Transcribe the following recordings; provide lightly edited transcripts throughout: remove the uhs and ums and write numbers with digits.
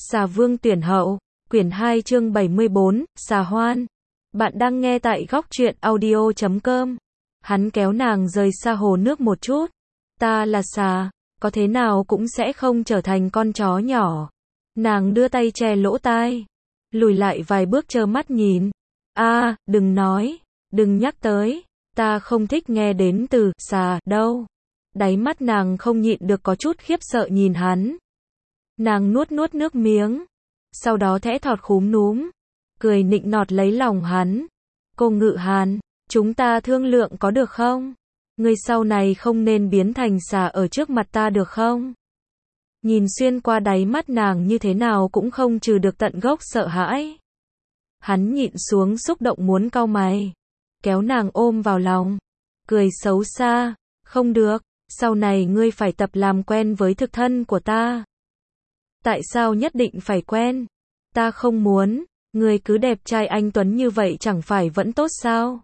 Xà Vương tuyển hậu, quyển 2 chương 74, Xà Hoan. Bạn đang nghe tại góc truyện audio.com. Hắn kéo nàng rời xa hồ nước một chút. Ta là xà, có thế nào cũng sẽ không trở thành con chó nhỏ. Nàng đưa tay che lỗ tai, lùi lại vài bước trơ mắt nhìn. Đừng nói, đừng nhắc tới, ta không thích nghe đến từ xà đâu. Đáy mắt nàng không nhịn được có chút khiếp sợ nhìn hắn. Nàng nuốt nước miếng, sau đó thẽ thọt khúm núm, cười nịnh nọt lấy lòng hắn. Cô Ngự Hàn, chúng ta thương lượng có được không? Ngươi sau này không nên biến thành xà ở trước mặt ta được không? Nhìn xuyên qua đáy mắt nàng như thế nào cũng không trừ được tận gốc sợ hãi. Hắn nhịn xuống xúc động muốn cau mày, kéo nàng ôm vào lòng, cười xấu xa, không được, sau này ngươi phải tập làm quen với thực thân của ta. Tại sao nhất định phải quen? Ta không muốn, ngươi cứ đẹp trai anh tuấn như vậy chẳng phải vẫn tốt sao?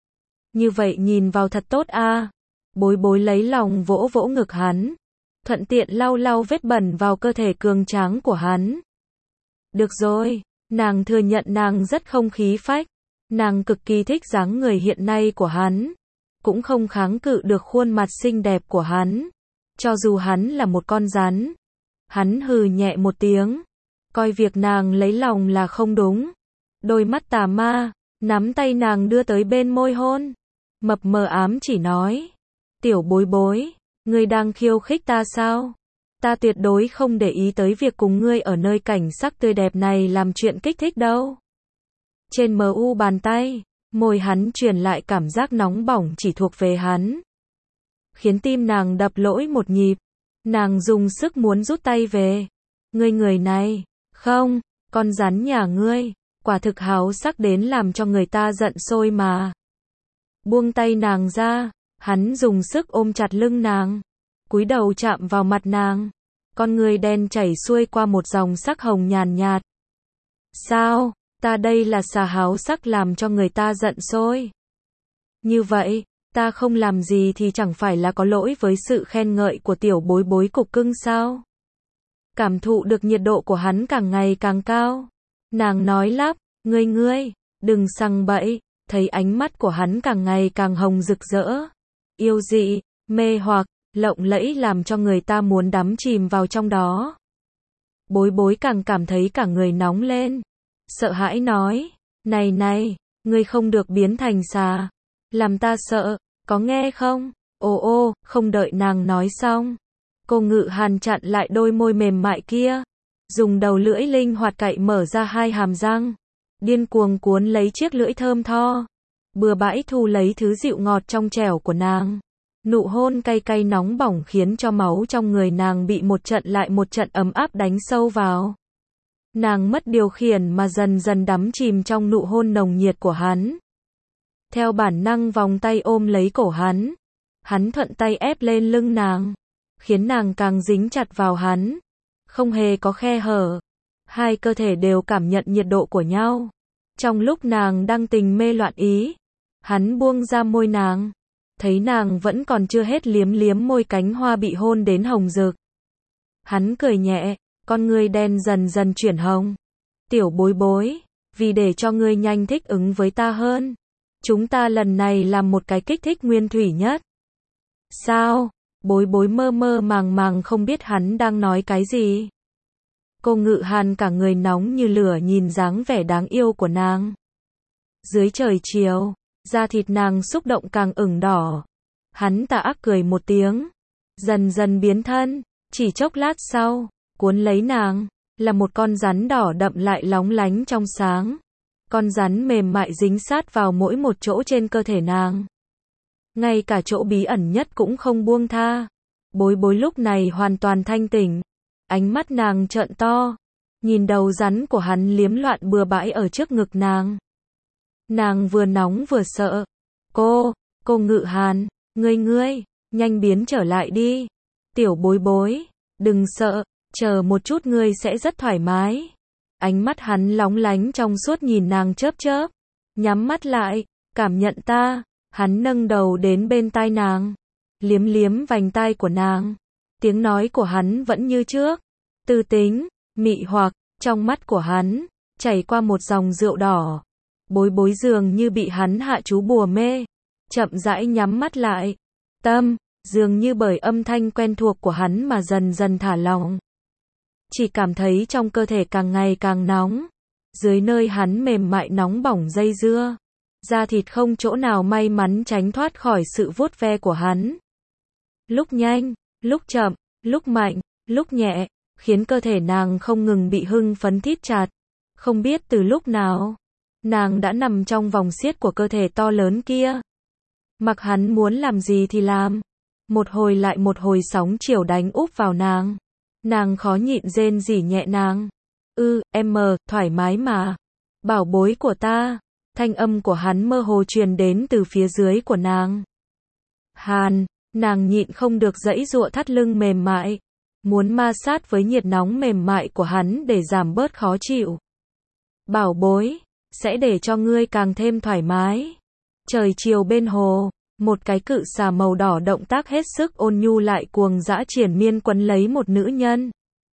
Như vậy nhìn vào thật tốt à? Bối bối lấy lòng vỗ vỗ ngực hắn, thuận tiện lau lau vết bẩn vào cơ thể cường tráng của hắn. Được rồi, nàng thừa nhận nàng rất không khí phách, nàng cực kỳ thích dáng người hiện nay của hắn, cũng không kháng cự được khuôn mặt xinh đẹp của hắn, cho dù hắn là một con rắn. Hắn hừ nhẹ một tiếng, coi việc nàng lấy lòng là không đúng. Đôi mắt tà ma, nắm tay nàng đưa tới bên môi hôn. Mập mờ ám chỉ nói, tiểu bối bối, ngươi đang khiêu khích ta sao? Ta tuyệt đối không để ý tới việc cùng ngươi ở nơi cảnh sắc tươi đẹp này làm chuyện kích thích đâu. Trên mu bàn tay, môi hắn truyền lại cảm giác nóng bỏng chỉ thuộc về hắn, khiến tim nàng đập lỗi một nhịp. Nàng dùng sức muốn rút tay về. Ngươi người này, không, con rắn nhà ngươi, quả thực háo sắc đến làm cho người ta giận sôi mà. Buông tay nàng ra, hắn dùng sức ôm chặt lưng nàng, cúi đầu chạm vào mặt nàng, con người đen chảy xuôi qua một dòng sắc hồng nhàn nhạt. Sao, ta đây là xà háo sắc làm cho người ta giận sôi? Như vậy, ta không làm gì thì chẳng phải là có lỗi với sự khen ngợi của tiểu bối bối cục cưng sao? Cảm thụ được nhiệt độ của hắn càng ngày càng cao. Nàng nói lắp, ngươi, đừng sằng bậy, thấy ánh mắt của hắn càng ngày càng hồng rực rỡ, yêu dị, mê hoặc, lộng lẫy làm cho người ta muốn đắm chìm vào trong đó. Bối bối càng cảm thấy cả người nóng lên, sợ hãi nói, này, ngươi không được biến thành xà. Làm ta sợ, có nghe không? Không đợi nàng nói xong. Cô Ngự Hàn chặn lại đôi môi mềm mại kia. Dùng đầu lưỡi linh hoạt cạy mở ra hai hàm răng. Điên cuồng cuốn lấy chiếc lưỡi thơm tho. Bừa bãi thu lấy thứ dịu ngọt trong trẻo của nàng. Nụ hôn cay cay nóng bỏng khiến cho máu trong người nàng bị một trận lại một trận ấm áp đánh sâu vào. Nàng mất điều khiển mà dần dần đắm chìm trong nụ hôn nồng nhiệt của hắn. Theo bản năng vòng tay ôm lấy cổ hắn. Hắn thuận tay ép lên lưng nàng, khiến nàng càng dính chặt vào hắn. Không hề có khe hở. Hai cơ thể đều cảm nhận nhiệt độ của nhau. Trong lúc nàng đang tình mê loạn ý, hắn buông ra môi nàng. Thấy nàng vẫn còn chưa hết liếm môi cánh hoa bị hôn đến hồng rực. Hắn cười nhẹ, con ngươi đen dần dần chuyển hồng. Tiểu bối bối, vì để cho ngươi nhanh thích ứng với ta hơn, chúng ta lần này làm một cái kích thích nguyên thủy nhất. Sao? Bối bối mơ màng không biết hắn đang nói cái gì. Cô Ngự Hàn cả người nóng như lửa nhìn dáng vẻ đáng yêu của nàng. Dưới trời chiều, da thịt nàng xúc động càng ửng đỏ. Hắn tà ác cười một tiếng, dần dần biến thân, chỉ chốc lát sau, cuốn lấy nàng, là một con rắn đỏ đậm lại lóng lánh trong sáng. Con rắn mềm mại dính sát vào mỗi một chỗ trên cơ thể nàng. Ngay cả chỗ bí ẩn nhất cũng không buông tha. Bối bối lúc này hoàn toàn thanh tỉnh. Ánh mắt nàng trợn to. Nhìn đầu rắn của hắn liếm loạn bừa bãi ở trước ngực nàng. Nàng vừa nóng vừa sợ. Cô Ngự Hàn, ngươi, nhanh biến trở lại đi. Tiểu bối bối, đừng sợ, chờ một chút ngươi sẽ rất thoải mái. Ánh mắt hắn lóng lánh trong suốt nhìn nàng chớp. Nhắm mắt lại, cảm nhận ta. Hắn nâng đầu đến bên tai nàng, liếm vành tai của nàng. Tiếng nói của hắn vẫn như trước, tư tính, mị hoặc, Trong mắt của hắn, chảy qua một dòng rượu đỏ. Bối bối dường như bị hắn hạ chú bùa mê. Chậm rãi nhắm mắt lại. Tâm, dường như bởi âm thanh quen thuộc của hắn mà dần dần thả lỏng. Chỉ cảm thấy trong cơ thể càng ngày càng nóng. Dưới nơi hắn mềm mại nóng bỏng dây dưa. Da thịt không chỗ nào may mắn tránh thoát khỏi sự vuốt ve của hắn. Lúc nhanh, lúc chậm, lúc mạnh, lúc nhẹ, khiến cơ thể nàng không ngừng bị hưng phấn thít chặt. Không biết từ lúc nào, nàng đã nằm trong vòng siết của cơ thể to lớn kia. Mặc hắn muốn làm gì thì làm. Một hồi lại một hồi sóng chiều đánh úp vào nàng. Nàng khó nhịn rên rỉ nhẹ nàng. Em thoải mái mà. Bảo bối của ta. Thanh âm của hắn mơ hồ truyền đến từ phía dưới của nàng. Hàn, nàng nhịn không được giãy giụa thắt lưng mềm mại. Muốn ma sát với nhiệt nóng mềm mại của hắn để giảm bớt khó chịu. Bảo bối, sẽ để cho ngươi càng thêm thoải mái. Trời chiều bên hồ, một cái cự xà màu đỏ động tác hết sức ôn nhu lại cuồng dã triển miên quấn lấy một nữ nhân.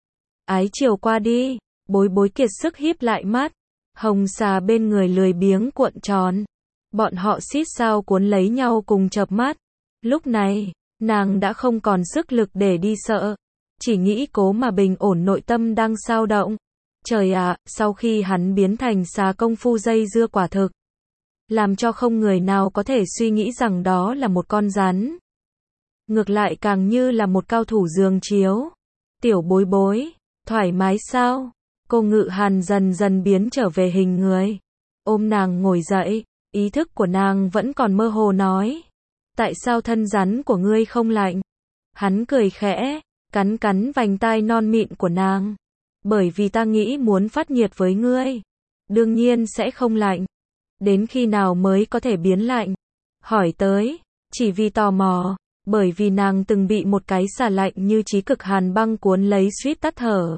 Ái chiều qua đi, bối bối kiệt sức híp lại mắt. Hồng xà bên người lười biếng cuộn tròn. Bọn họ xít sao cuốn lấy nhau cùng chợp mắt. Lúc này, nàng đã không còn sức lực để đi sợ. Chỉ nghĩ cố mà bình ổn nội tâm đang xao động. Trời ạ, sau khi hắn biến thành xà công phu dây dưa quả thực. Làm cho không người nào có thể suy nghĩ rằng đó là một con rắn. Ngược lại càng như là một cao thủ giường chiếu. Tiểu bối bối, thoải mái sao? Cô Ngự Hàn dần dần biến trở về hình người. Ôm nàng ngồi dậy, ý thức của nàng vẫn còn mơ hồ nói. Tại sao thân rắn của ngươi không lạnh? Hắn cười khẽ, cắn cắn vành tai non mịn của nàng. Bởi vì ta nghĩ muốn phát nhiệt với ngươi. Đương nhiên sẽ không lạnh. Đến khi nào mới có thể biến lạnh? Hỏi tới, chỉ vì tò mò, bởi vì nàng từng bị một cái xà lạnh như chí cực hàn băng cuốn lấy suýt tắt thở.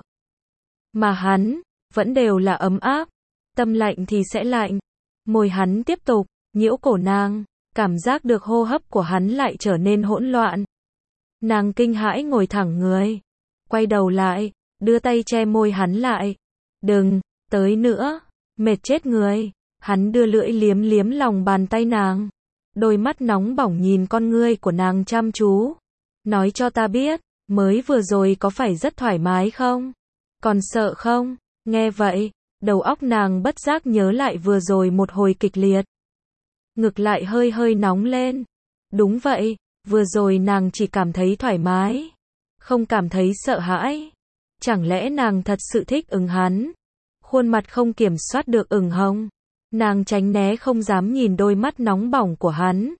Mà hắn, vẫn đều là ấm áp. Tâm lạnh thì sẽ lạnh. Môi hắn tiếp tục, nhiễu cổ nàng, cảm giác được hô hấp của hắn lại trở nên hỗn loạn. Nàng kinh hãi ngồi thẳng người. Quay đầu lại, đưa tay che môi hắn lại. Đừng, tới nữa, mệt chết người. Hắn đưa lưỡi liếm liếm lòng bàn tay nàng. Đôi mắt nóng bỏng nhìn con ngươi của nàng chăm chú. Nói cho ta biết, mới vừa rồi có phải rất thoải mái không? Còn sợ không? Nghe vậy, đầu óc nàng bất giác nhớ lại vừa rồi một hồi kịch liệt. Ngực lại hơi hơi nóng lên. Đúng vậy, vừa rồi nàng chỉ cảm thấy thoải mái. Không cảm thấy sợ hãi. Chẳng lẽ nàng thật sự thích hắn? Khuôn mặt không kiểm soát được ửng hồng. Nàng tránh né không dám nhìn đôi mắt nóng bỏng của hắn.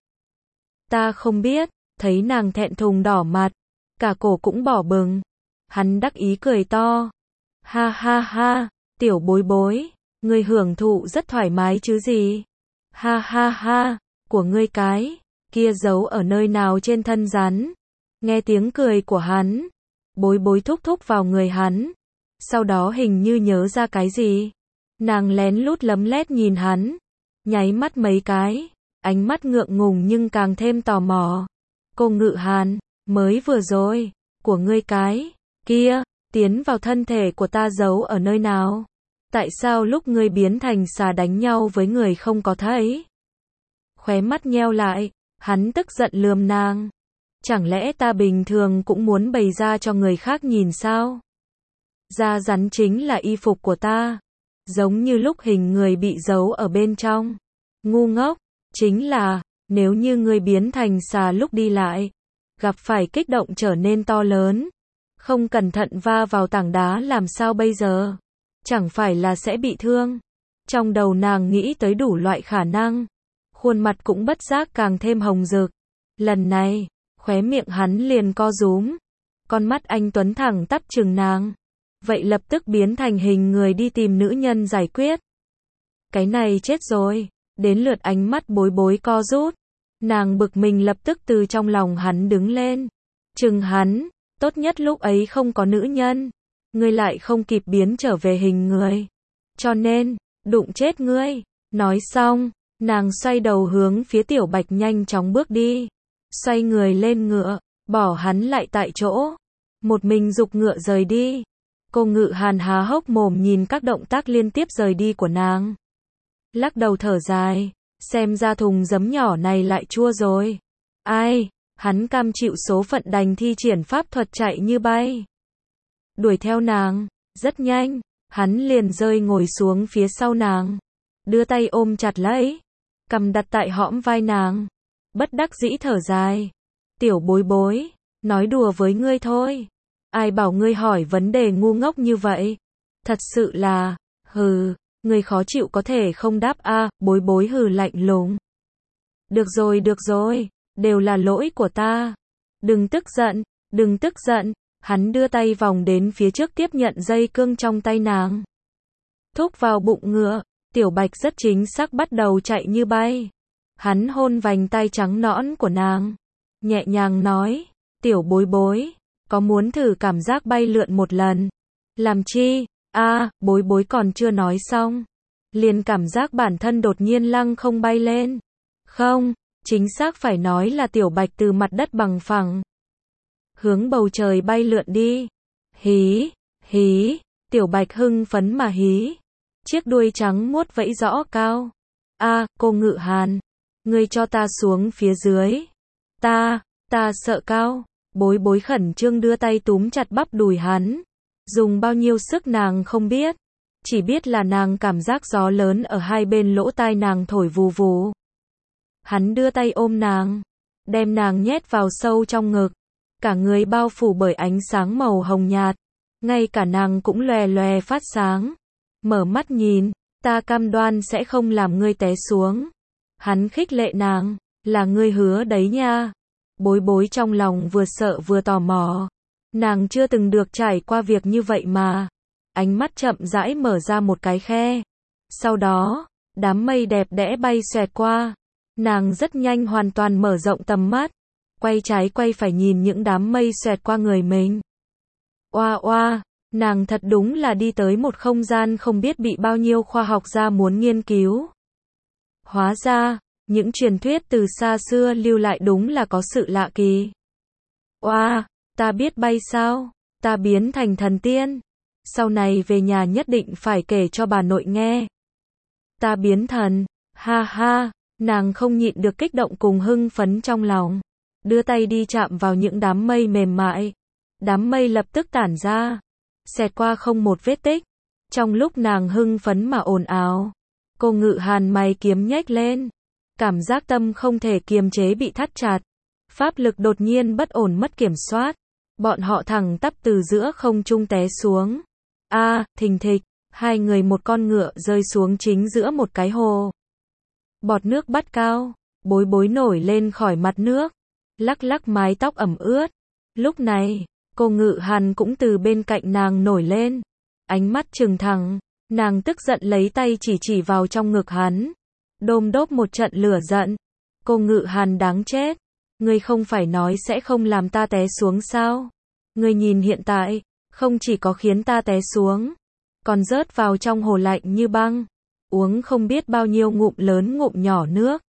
Ta không biết, thấy nàng thẹn thùng đỏ mặt. Cả cổ cũng đỏ bừng. Hắn đắc ý cười to. Ha ha ha, tiểu bối bối, ngươi hưởng thụ rất thoải mái chứ gì? Ha ha ha, của ngươi cái, kia giấu ở nơi nào trên thân rắn? Nghe tiếng cười của hắn, bối bối thúc thúc vào người hắn. Sau đó hình như nhớ ra cái gì. Nàng lén lút lấm lét nhìn hắn, nháy mắt mấy cái, ánh mắt ngượng ngùng nhưng càng thêm tò mò. Cô Ngự Hàn, mới vừa rồi, của ngươi cái, kia, tiến vào thân thể của ta giấu ở nơi nào? Tại sao lúc ngươi biến thành xà đánh nhau với người không có thấy? Khóe mắt nheo lại, hắn tức giận lườm nàng. Chẳng lẽ ta bình thường cũng muốn bày ra cho người khác nhìn sao? Da rắn chính là y phục của ta. Giống như lúc hình người bị giấu ở bên trong. Ngu ngốc, chính là, nếu như ngươi biến thành xà lúc đi lại, gặp phải kích động trở nên to lớn, không cẩn thận va vào tảng đá làm sao bây giờ? Chẳng phải là sẽ bị thương? Trong đầu nàng nghĩ tới đủ loại khả năng. Khuôn mặt cũng bất giác càng thêm hồng rực. Lần này, khóe miệng hắn liền co rúm. Con mắt anh tuấn thẳng tắp trừng nàng. Vậy lập tức biến thành hình người đi tìm nữ nhân giải quyết. Cái này chết rồi. Đến lượt ánh mắt bối bối co rút. Nàng bực mình lập tức từ trong lòng hắn đứng lên. Trừng hắn, tốt nhất lúc ấy không có nữ nhân. Ngươi lại không kịp biến trở về hình người. Cho nên, đụng chết ngươi. Nói xong, nàng xoay đầu hướng phía Tiểu Bạch nhanh chóng bước đi. Xoay người lên ngựa, bỏ hắn lại tại chỗ. Một mình giục ngựa rời đi. Cô Ngự Hàn há hốc mồm nhìn các động tác liên tiếp rời đi của nàng. Lắc đầu thở dài, xem ra thùng giấm nhỏ này lại chua rồi. Ai, hắn cam chịu số phận đành thi triển pháp thuật chạy như bay. Đuổi theo nàng, rất nhanh, hắn liền rơi ngồi xuống phía sau nàng. Đưa tay ôm chặt lấy, cầm đặt tại hõm vai nàng. Bất đắc dĩ thở dài. Tiểu bối bối, nói đùa với ngươi thôi. Ai bảo ngươi hỏi vấn đề ngu ngốc như vậy? Thật sự là, hừ, ngươi khó chịu có thể không đáp a, bối bối hừ lạnh lùng. Được rồi, đều là lỗi của ta. Đừng tức giận, hắn đưa tay vòng đến phía trước tiếp nhận dây cương trong tay nàng. Thúc vào bụng ngựa, Tiểu Bạch rất chính xác bắt đầu chạy như bay. Hắn hôn vành tay trắng nõn của nàng, nhẹ nhàng nói, tiểu bối bối, có muốn thử cảm giác bay lượn một lần? Làm chi? Bối bối còn chưa nói xong, liền cảm giác bản thân đột nhiên lăng không bay lên. Không, chính xác phải nói là Tiểu Bạch từ mặt đất bằng phẳng hướng bầu trời bay lượn đi. Hí, hí, Tiểu Bạch hưng phấn mà hí. Chiếc đuôi trắng muốt vẫy rõ cao. Cô Ngự Hàn, ngươi cho ta xuống phía dưới. Ta sợ cao. Bối bối khẩn trương đưa tay túm chặt bắp đùi hắn. Dùng bao nhiêu sức nàng không biết. Chỉ biết là nàng cảm giác gió lớn ở hai bên lỗ tai nàng thổi vù vù. Hắn đưa tay ôm nàng, đem nàng nhét vào sâu trong ngực. Cả người bao phủ bởi ánh sáng màu hồng nhạt. Ngay cả nàng cũng lòe lòe phát sáng. Mở mắt nhìn, ta cam đoan sẽ không làm ngươi té xuống. Hắn khích lệ nàng, là ngươi hứa đấy nha. Bối bối trong lòng vừa sợ vừa tò mò. Nàng chưa từng được trải qua việc như vậy mà. Ánh mắt chậm rãi mở ra một cái khe. Sau đó, đám mây đẹp đẽ bay xoẹt qua. Nàng rất nhanh hoàn toàn mở rộng tầm mắt. Quay trái quay phải nhìn những đám mây xoẹt qua người mình. Oa, nàng thật đúng là đi tới một không gian không biết bị bao nhiêu khoa học gia muốn nghiên cứu. Hóa ra, những truyền thuyết từ xa xưa lưu lại đúng là có sự lạ kỳ. Oa, ta biết bay sao? Ta biến thành thần tiên. Sau này về nhà nhất định phải kể cho bà nội nghe. Ta biến thần, ha ha, nàng không nhịn được kích động cùng hưng phấn trong lòng. Đưa tay đi chạm vào những đám mây mềm mại. Đám mây lập tức tản ra, xẹt qua không một vết tích. Trong lúc nàng hưng phấn mà ồn ào, cô Ngự Hàn mày kiếm nhếch lên. Cảm giác tâm không thể kiềm chế bị thắt chặt. Pháp lực đột nhiên bất ổn mất kiểm soát. Bọn họ thẳng tắp từ giữa không trung té xuống. Thình thịch, hai người một con ngựa rơi xuống chính giữa một cái hồ. Bọt nước bắt cao, bối bối nổi lên khỏi mặt nước, lắc lắc mái tóc ẩm ướt. Lúc này, cô Ngự Hàn cũng từ bên cạnh nàng nổi lên. Ánh mắt trừng thẳng, nàng tức giận lấy tay chỉ vào trong ngực hắn. Đôm đốp một trận lửa giận. Cô Ngự Hàn đáng chết. Ngươi không phải nói sẽ không làm ta té xuống sao? Ngươi nhìn hiện tại, không chỉ có khiến ta té xuống, còn rớt vào trong hồ lạnh như băng. Uống không biết bao nhiêu ngụm lớn ngụm nhỏ nước.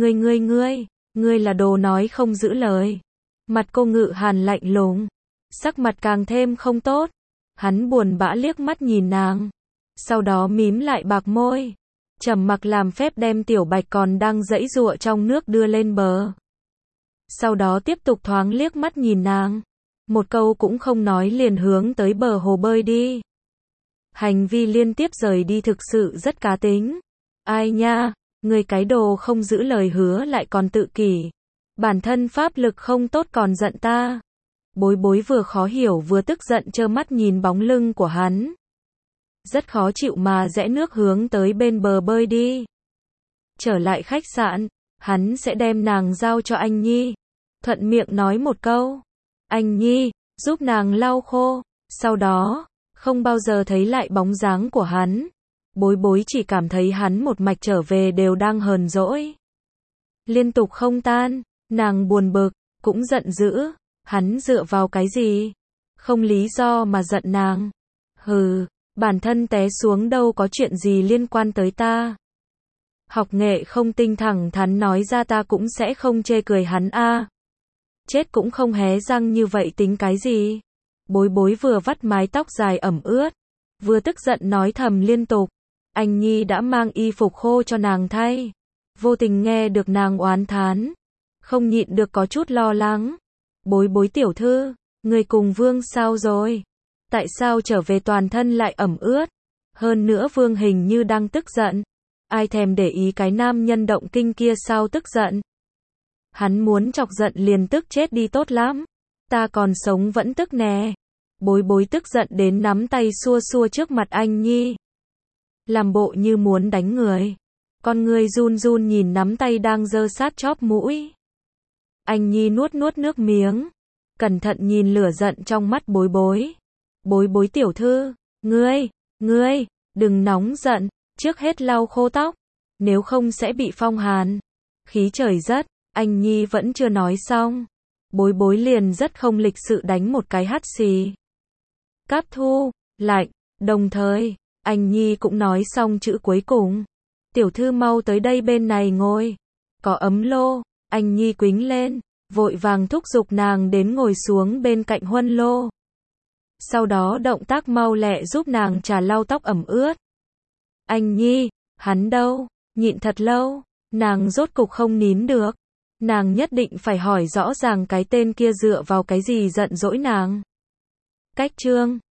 Ngươi là đồ nói không giữ lời. Mặt cô Ngự Hàn lạnh lùng, sắc mặt càng thêm không tốt. Hắn buồn bã liếc mắt nhìn nàng, sau đó mím lại bạc môi, trầm mặc làm phép đem Tiểu Bạch còn đang giãy giụa trong nước đưa lên bờ. Sau đó tiếp tục thoáng liếc mắt nhìn nàng, một câu cũng không nói liền hướng tới bờ hồ bơi đi. Hành vi liên tiếp rời đi thực sự rất cá tính. Ai nha, người cái đồ không giữ lời hứa lại còn tự kỷ. Bản thân pháp lực không tốt còn giận ta. Bối bối vừa khó hiểu vừa tức giận trơ mắt nhìn bóng lưng của hắn. Rất khó chịu mà rẽ nước hướng tới bên bờ bơi đi. Trở lại khách sạn, hắn sẽ đem nàng giao cho anh Nhi. Thuận miệng nói một câu. Anh Nhi, giúp nàng lau khô. Sau đó, không bao giờ thấy lại bóng dáng của hắn. Bối bối chỉ cảm thấy hắn một mạch trở về đều đang hờn dỗi. Liên tục không tan, nàng buồn bực, cũng giận dữ. Hắn dựa vào cái gì? Không lý do mà giận nàng. Hừ, bản thân té xuống đâu có chuyện gì liên quan tới ta. Học nghệ không tinh thẳng thắn nói ra ta cũng sẽ không chê cười hắn a. Chết cũng không hé răng như vậy tính cái gì? Bối bối vừa vắt mái tóc dài ẩm ướt, vừa tức giận nói thầm liên tục. Anh Nhi đã mang y phục khô cho nàng thay. Vô tình nghe được nàng oán thán, không nhịn được có chút lo lắng. Bối bối tiểu thư, người cùng Vương sao rồi? Tại sao trở về toàn thân lại ẩm ướt? Hơn nữa Vương hình như đang tức giận. Ai thèm để ý cái nam nhân động kinh kia sao tức giận? Hắn muốn chọc giận liền tức chết đi tốt lắm. Ta còn sống vẫn tức nè. Bối bối tức giận đến nắm tay xua xua trước mặt anh Nhi. Làm bộ như muốn đánh người. Con người run run nhìn nắm tay đang giơ sát chóp mũi. Anh Nhi nuốt nuốt nước miếng. Cẩn thận nhìn lửa giận trong mắt bối bối. Bối bối tiểu thư, ngươi, đừng nóng giận, trước hết lau khô tóc. Nếu không sẽ bị phong hàn. Khí trời rất, anh Nhi vẫn chưa nói xong. Bối bối liền rất không lịch sự đánh một cái hắt xì. Cáp thu, lạnh, đồng thời, anh Nhi cũng nói xong chữ cuối cùng. Tiểu thư mau tới đây bên này ngồi. Có ấm lô, anh Nhi quính lên, vội vàng thúc giục nàng đến ngồi xuống bên cạnh huân lô. Sau đó động tác mau lẹ giúp nàng trà lau tóc ẩm ướt. Anh Nhi, hắn đâu, nhịn thật lâu, nàng rốt cục không nín được. Nàng nhất định phải hỏi rõ ràng cái tên kia dựa vào cái gì giận dỗi nàng. Cách chương